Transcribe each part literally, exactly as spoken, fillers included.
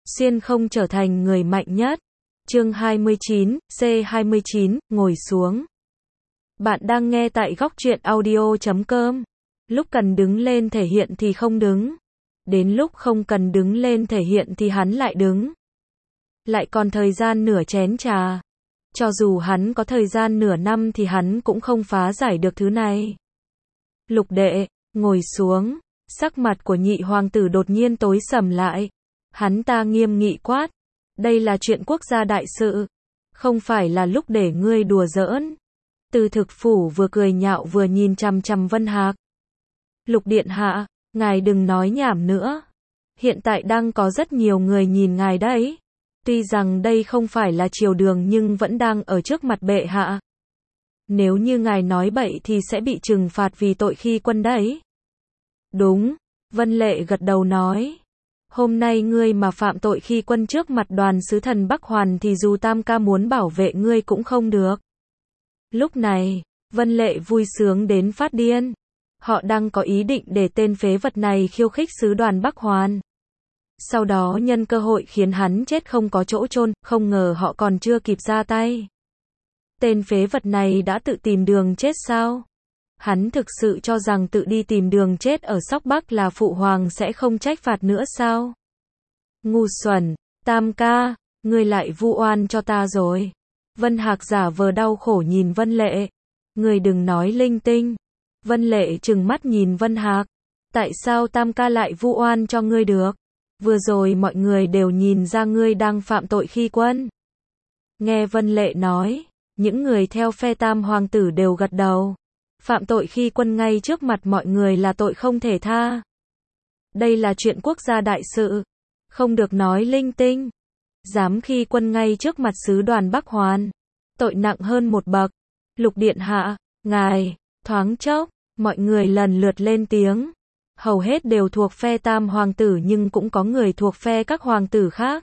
xuyên không trở thành người mạnh nhất. Chương hai mươi chín, C hai mươi chín, ngồi xuống. Bạn đang nghe tại góc truyện audio chấm com. Lúc cần đứng lên thể hiện thì không đứng. Đến lúc không cần đứng lên thể hiện thì hắn lại đứng. Lại còn thời gian nửa chén trà. Cho dù hắn có thời gian nửa năm thì hắn cũng không phá giải được thứ này. Lục đệ, ngồi xuống. Sắc mặt của nhị hoàng tử đột nhiên tối sầm lại. Hắn ta nghiêm nghị quát. Đây là chuyện quốc gia đại sự. Không phải là lúc để ngươi đùa giỡn. Từ thực phủ vừa cười nhạo vừa nhìn chằm chằm Vân Hạc. Lục điện hạ, ngài đừng nói nhảm nữa. Hiện tại đang có rất nhiều người nhìn ngài đấy. Tuy rằng đây không phải là triều đường nhưng vẫn đang ở trước mặt bệ hạ. Nếu như ngài nói bậy thì sẽ bị trừng phạt vì tội khi quân đấy. Đúng, Vân Lệ gật đầu nói. Hôm nay ngươi mà phạm tội khi quân trước mặt đoàn sứ thần Bắc Hoàn thì dù Tam ca muốn bảo vệ ngươi cũng không được. Lúc này, Vân Lệ vui sướng đến phát điên. Họ đang có ý định để tên phế vật này khiêu khích sứ đoàn Bắc Hoàn. Sau đó nhân cơ hội khiến hắn chết không có chỗ chôn, không ngờ họ còn chưa kịp ra tay. Tên phế vật này đã tự tìm đường chết sao? Hắn thực sự cho rằng tự đi tìm đường chết ở Sóc Bắc là phụ hoàng sẽ không trách phạt nữa sao? Ngu xuẩn, Tam ca, ngươi lại vu oan cho ta rồi. Vân Hạc giả vờ đau khổ nhìn Vân Lệ. Ngươi đừng nói linh tinh. Vân Lệ trừng mắt nhìn Vân Hạc. Tại sao Tam ca lại vu oan cho ngươi được? Vừa rồi mọi người đều nhìn ra ngươi đang phạm tội khi quân. Nghe Vân Lệ nói, những người theo phe Tam hoàng tử đều gật đầu. Phạm tội khi quân ngay trước mặt mọi người là tội không thể tha. Đây là chuyện quốc gia đại sự. Không được nói linh tinh. Dám khi quân ngay trước mặt sứ đoàn Bắc Hoàn. Tội nặng hơn một bậc. Lục điện hạ, ngài, thoáng chốc, mọi người lần lượt lên tiếng. Hầu hết đều thuộc phe Tam hoàng tử nhưng cũng có người thuộc phe các hoàng tử khác.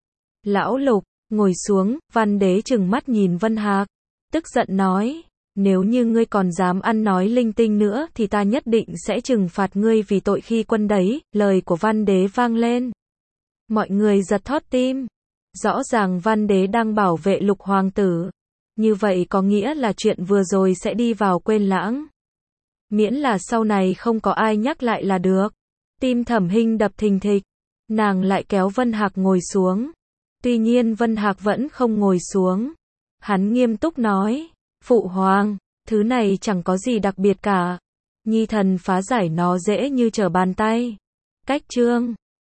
Lão Lục, ngồi xuống, Văn đế trừng mắt nhìn Vân Hạc. Tức giận nói. Nếu như ngươi còn dám ăn nói linh tinh nữa thì ta nhất định sẽ trừng phạt ngươi vì tội khi quân đấy. Lời của Văn đế vang lên. Mọi người giật thót tim. Rõ ràng Văn đế đang bảo vệ Lục hoàng tử. Như vậy có nghĩa là chuyện vừa rồi sẽ đi vào quên lãng. Miễn là sau này không có ai nhắc lại là được. Tim Thẩm Hinh đập thình thịch. Nàng lại kéo Vân Hạc ngồi xuống. Tuy nhiên Vân Hạc vẫn không ngồi xuống. Hắn nghiêm túc nói. Phụ hoàng, thứ này chẳng có gì đặc biệt cả. Nhi thần phá giải nó dễ như trở bàn tay. Cách chương